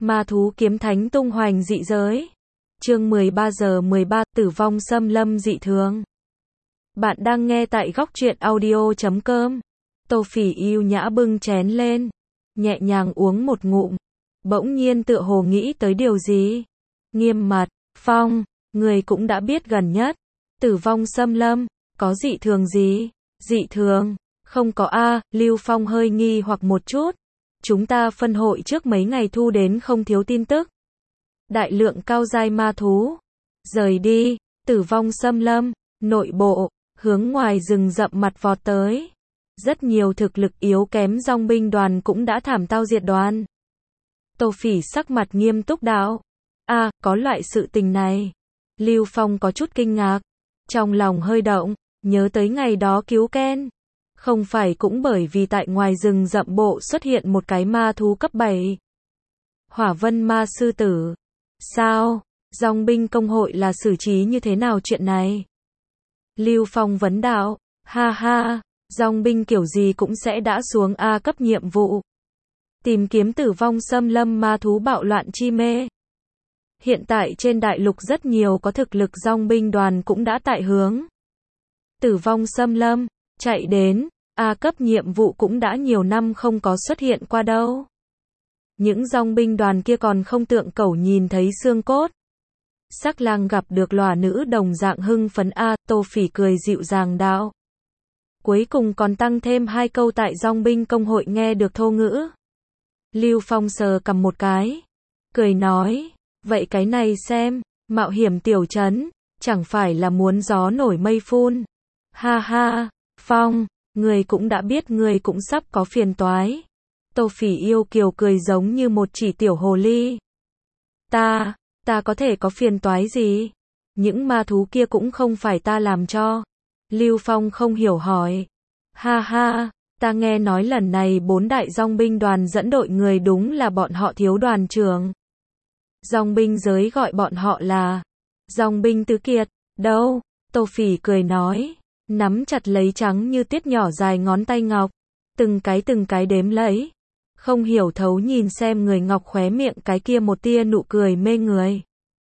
Ma thú kiếm thánh tung hoành dị giới. Chương 13:13 Tử vong xâm lâm dị thường. Bạn đang nghe tại góc truyện audio.com. Tô Phỉ yêu nhã bưng chén lên, nhẹ nhàng uống một ngụm, bỗng nhiên tựa hồ nghĩ tới điều gì. Nghiêm mặt, Phong, người cũng đã biết gần nhất. Tử vong xâm lâm, có dị thường gì? Dị thường? Không có a. Lưu Phong hơi nghi hoặc một chút. Chúng ta phân hội trước mấy ngày thu đến không thiếu tin tức. Đại lượng cao giai ma thú. Rời đi, tử vong xâm lâm, nội bộ, hướng ngoài rừng rậm mặt vọt tới. Rất nhiều thực lực yếu kém dòng binh đoàn cũng đã thảm tao diệt đoàn. Tô Phỉ sắc mặt nghiêm túc đạo. Có loại sự tình này. Lưu Phong có chút kinh ngạc. Trong lòng hơi động, nhớ tới ngày đó cứu Ken. Không phải cũng bởi vì tại ngoài rừng rậm bộ xuất hiện một cái ma thú cấp 7. Hỏa vân ma sư tử. Sao? Dòng binh công hội là xử trí như thế nào chuyện này? Lưu Phong vấn đạo. Ha ha, dòng binh kiểu gì cũng sẽ đã xuống A cấp nhiệm vụ. Tìm kiếm tử vong xâm lâm ma thú bạo loạn chi mê. Hiện tại trên đại lục rất nhiều có thực lực dòng binh đoàn cũng đã tại hướng tử vong xâm lâm, chạy đến, A cấp nhiệm vụ cũng đã nhiều năm không có xuất hiện qua đâu. Những dòng binh đoàn kia còn không tượng cẩu nhìn thấy xương cốt. Sắc lang gặp được lòa nữ đồng dạng hưng phấn Tô Phỉ cười dịu dàng đạo. Cuối cùng còn tăng thêm 2 câu tại dòng binh công hội nghe được thô ngữ. Lưu Phong sờ cầm một cái, cười nói, vậy cái này xem, mạo hiểm tiểu trấn, chẳng phải là muốn gió nổi mây phun. Ha ha, Phong, người cũng đã biết người cũng sắp có phiền toái. Tô Phỉ yêu kiều cười giống như một chỉ tiểu hồ ly. Ta có thể có phiền toái gì? Những ma thú kia cũng không phải ta làm cho. Lưu Phong không hiểu hỏi. Ha ha, ta nghe nói lần này 4 đại dòng binh đoàn dẫn đội người đúng là bọn họ thiếu đoàn trưởng. Dòng binh giới gọi bọn họ là dòng binh tứ kiệt. Đâu? Tô Phỉ cười nói, nắm chặt lấy trắng như tiết nhỏ dài ngón tay ngọc, từng cái đếm lấy. Không hiểu thấu nhìn xem người ngọc khóe miệng cái kia một tia nụ cười mê người.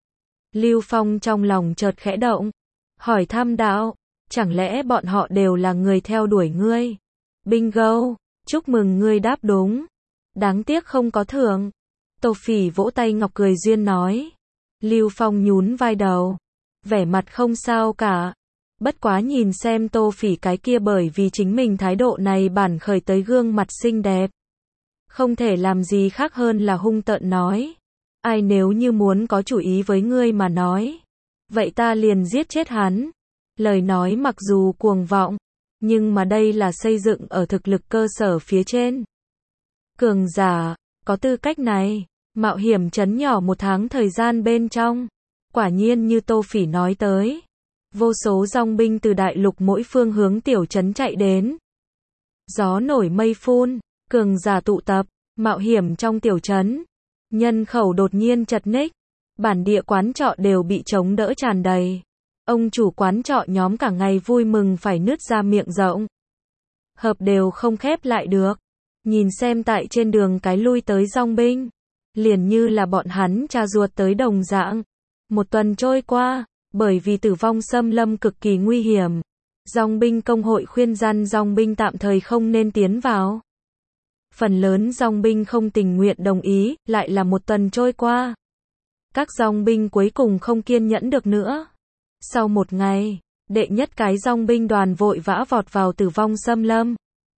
Lưu Phong trong lòng chợt khẽ động, hỏi thăm đạo, chẳng lẽ bọn họ đều là người theo đuổi ngươi? Bingo, chúc mừng ngươi đáp đúng. Đáng tiếc không có thưởng. Tô Phỉ vỗ tay ngọc cười duyên nói. Lưu Phong nhún vai đầu, vẻ mặt không sao cả. Bất quá nhìn xem Tô Phỉ cái kia bởi vì chính mình thái độ này bản khởi tới gương mặt xinh đẹp. Không thể làm gì khác hơn là hung tợn nói. Ai nếu như muốn có chủ ý với ngươi mà nói. Vậy ta liền giết chết hắn. Lời nói mặc dù cuồng vọng, nhưng mà đây là xây dựng ở thực lực cơ sở phía trên. Cường giả, có tư cách này, mạo hiểm trấn nhỏ 1 tháng thời gian bên trong. Quả nhiên như Tô Phỉ nói tới. Vô số dòng binh từ đại lục mỗi phương hướng tiểu trấn chạy đến. Gió nổi mây phun, cường giả tụ tập, mạo hiểm trong tiểu trấn. Nhân khẩu đột nhiên chật ních. Bản địa quán trọ đều bị chống đỡ tràn đầy. Ông chủ quán trọ nhóm cả ngày vui mừng phải nứt ra miệng rộng. Hợp đều không khép lại được. Nhìn xem tại trên đường cái lui tới dòng binh. Liền như là bọn hắn cha ruột tới đồng dạng. 1 tuần trôi qua, bởi vì tử vong xâm lâm cực kỳ nguy hiểm. Dòng binh công hội khuyên răn dòng binh tạm thời không nên tiến vào. Phần lớn dòng binh không tình nguyện đồng ý, lại là 1 tuần trôi qua. Các dòng binh cuối cùng không kiên nhẫn được nữa. Sau 1 ngày, đệ nhất cái dòng binh đoàn vội vã vọt vào tử vong xâm lâm.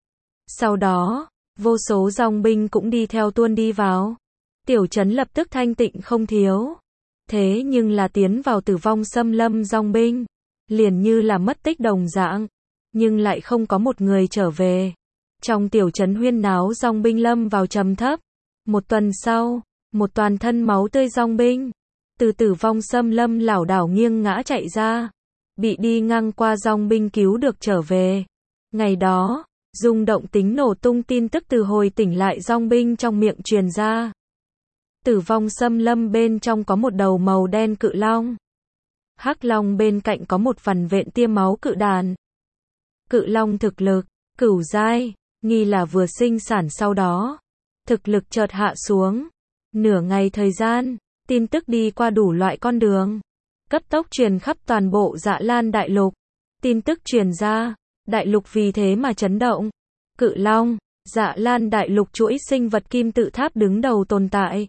Sau đó, vô số dòng binh cũng đi theo tuôn đi vào. Tiểu trấn lập tức thanh tịnh không thiếu. Thế nhưng là tiến vào tử vong xâm lâm dòng binh, liền như là mất tích đồng dạng, nhưng lại không có một người trở về. Trong tiểu trấn huyên náo dòng binh lâm vào trầm thấp. 1 tuần sau, một toàn thân máu tươi dòng binh từ tử vong xâm lâm lảo đảo nghiêng ngã chạy ra, bị đi ngang qua dòng binh cứu được trở về. Ngày đó, rung động tính nổ tung tin tức từ hồi tỉnh lại dòng binh trong miệng truyền ra. Tử vong xâm lâm bên trong có một đầu màu đen cự long. Hắc long bên cạnh có một vằn vện tia máu cự đàn. Cự long thực lực, cửu giai, nghi là vừa sinh sản sau đó. Thực lực chợt hạ xuống. Nửa ngày thời gian, tin tức đi qua đủ loại con đường, cấp tốc truyền khắp toàn bộ Dạ Lan đại lục. Tin tức truyền ra, đại lục vì thế mà chấn động. Cự Long, Dạ Lan đại lục chuỗi sinh vật kim tự tháp đứng đầu tồn tại.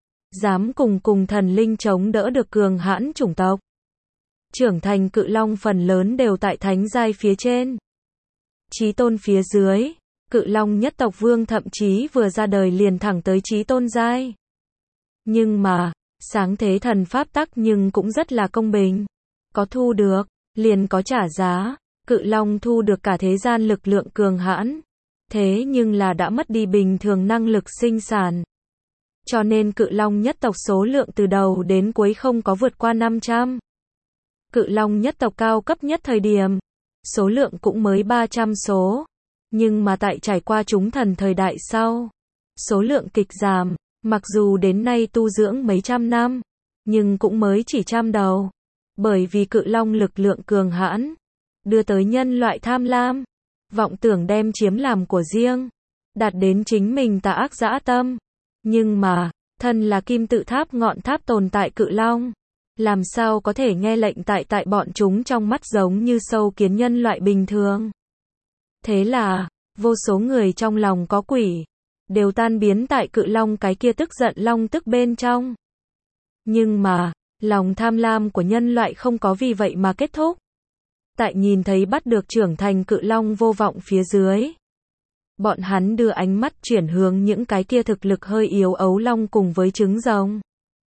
Dám cùng thần linh chống đỡ được cường hãn chủng tộc. Trưởng thành cự long phần lớn đều tại thánh giai phía trên. Chí tôn phía dưới, cự long nhất tộc vương thậm chí vừa ra đời liền thẳng tới chí tôn giai. Nhưng mà, sáng thế thần pháp tắc nhưng cũng rất là công bình. Có thu được, liền có trả giá. Cự long thu được cả thế gian lực lượng cường hãn. Thế nhưng là đã mất đi bình thường năng lực sinh sản. Cho nên cự long nhất tộc số lượng từ đầu đến cuối không có vượt qua 500. Cự long nhất tộc cao cấp nhất thời điểm, số lượng cũng mới 300 số. Nhưng mà tại trải qua chúng thần thời đại sau, số lượng kịch giảm, mặc dù đến nay tu dưỡng mấy trăm năm, nhưng cũng mới chỉ trăm đầu. Bởi vì cự long lực lượng cường hãn, đưa tới nhân loại tham lam, vọng tưởng đem chiếm làm của riêng, đạt đến chính mình tà ác dã tâm. Nhưng mà, thân là kim tự tháp ngọn tháp tồn tại cự long, làm sao có thể nghe lệnh tại bọn chúng trong mắt giống như sâu kiến nhân loại bình thường. Thế là, vô số người trong lòng có quỷ, đều tan biến tại cự long cái kia tức giận long tức bên trong. Nhưng mà, lòng tham lam của nhân loại không có vì vậy mà kết thúc. Tại nhìn thấy bắt được trưởng thành cự long vô vọng phía dưới, bọn hắn đưa ánh mắt chuyển hướng những cái kia thực lực hơi yếu ấu long cùng với trứng rồng.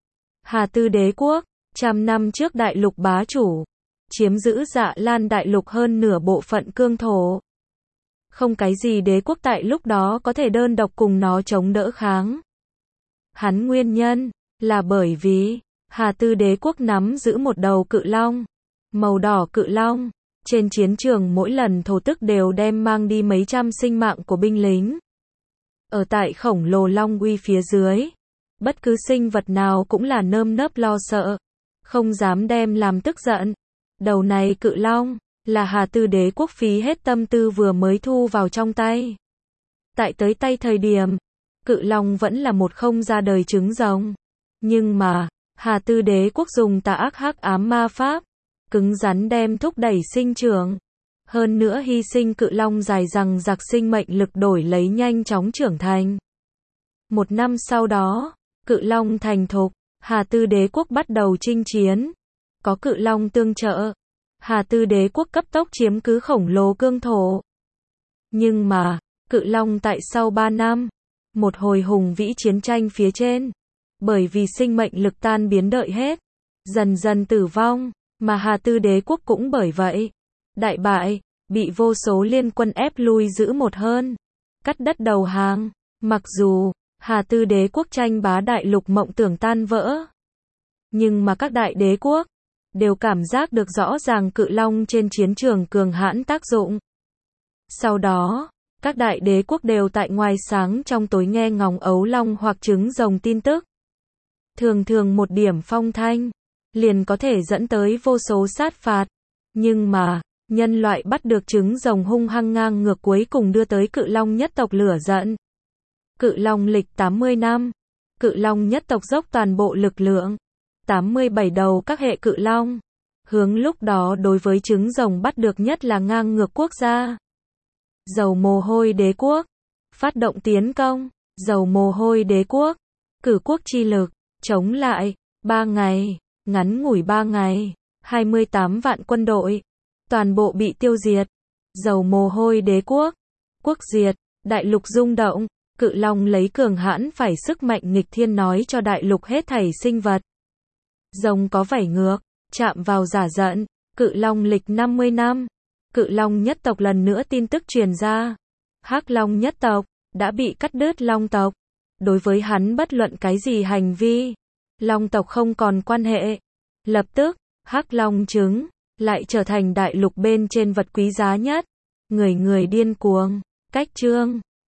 Hà Tư đế quốc, trăm năm trước đại lục bá chủ, chiếm giữ Dạ Lan đại lục hơn nửa bộ phận cương thổ. Không cái gì đế quốc tại lúc đó có thể đơn độc cùng nó chống đỡ kháng. Hắn nguyên nhân, là bởi vì, Hà Tư đế quốc nắm giữ một đầu cự long, màu đỏ cự long. Trên chiến trường mỗi lần thổ tức đều đem mang đi mấy trăm sinh mạng của binh lính. Ở tại khổng lồ long uy phía dưới, bất cứ sinh vật nào cũng là nơm nớp lo sợ, không dám đem làm tức giận. Đầu này cự long, là Hà Tư đế quốc phí hết tâm tư vừa mới thu vào trong tay. Tại tới tay thời điểm, cự long vẫn là một không ra đời trứng rồng. Nhưng mà, Hà Tư đế quốc dùng tà ác hắc ám ma pháp, cứng rắn đem thúc đẩy sinh trưởng. Hơn nữa hy sinh cự long dài rằng giặc sinh mệnh lực đổi lấy nhanh chóng trưởng thành. Một năm sau đó, cự long thành thục, Hà Tư đế quốc bắt đầu chinh chiến. Có cự long tương trợ, Hà Tư đế quốc cấp tốc chiếm cứ khổng lồ cương thổ. Nhưng mà, cự long tại sau 3 năm, một hồi hùng vĩ chiến tranh phía trên, bởi vì sinh mệnh lực tan biến đợi hết, dần dần tử vong. Mà Hà Tư đế quốc cũng bởi vậy, đại bại, bị vô số liên quân ép lui giữ một hơn, cắt đất đầu hàng. Mặc dù, Hà Tư đế quốc tranh bá đại lục mộng tưởng tan vỡ, nhưng mà các đại đế quốc, đều cảm giác được rõ ràng cự long trên chiến trường cường hãn tác dụng. Sau đó, các đại đế quốc đều tại ngoài sáng trong tối nghe ngóng ấu long hoặc trứng rồng tin tức. Thường thường một điểm phong thanh, liền có thể dẫn tới vô số sát phạt. Nhưng mà, nhân loại bắt được trứng rồng hung hăng ngang ngược cuối cùng đưa tới cự long nhất tộc lửa giận. Cự long lịch 80 năm. Cự long nhất tộc dốc toàn bộ lực lượng. 87 đầu các hệ cự long. Hướng lúc đó đối với trứng rồng bắt được nhất là ngang ngược quốc gia. Dầu mồ hôi đế quốc. Phát động tiến công. Dầu mồ hôi đế quốc. Cử quốc chi lực. Chống lại. 3 ngày. Ngắn ngủi 3 ngày, 28 vạn quân đội, toàn bộ bị tiêu diệt. Dầu mồ hôi đế quốc, quốc diệt, đại lục rung động, cự long lấy cường hãn phải sức mạnh nghịch thiên nói cho đại lục hết thảy sinh vật. Rồng có vảy ngược, chạm vào giả giận, cự long lịch 50 năm, cự long nhất tộc lần nữa tin tức truyền ra. Hắc long nhất tộc, đã bị cắt đứt long tộc. Đối với hắn bất luận cái gì hành vi, long tộc không còn quan hệ. Lập tức, hắc long trứng, lại trở thành đại lục bên trên vật quý giá nhất. Người người điên cuồng. Cách chương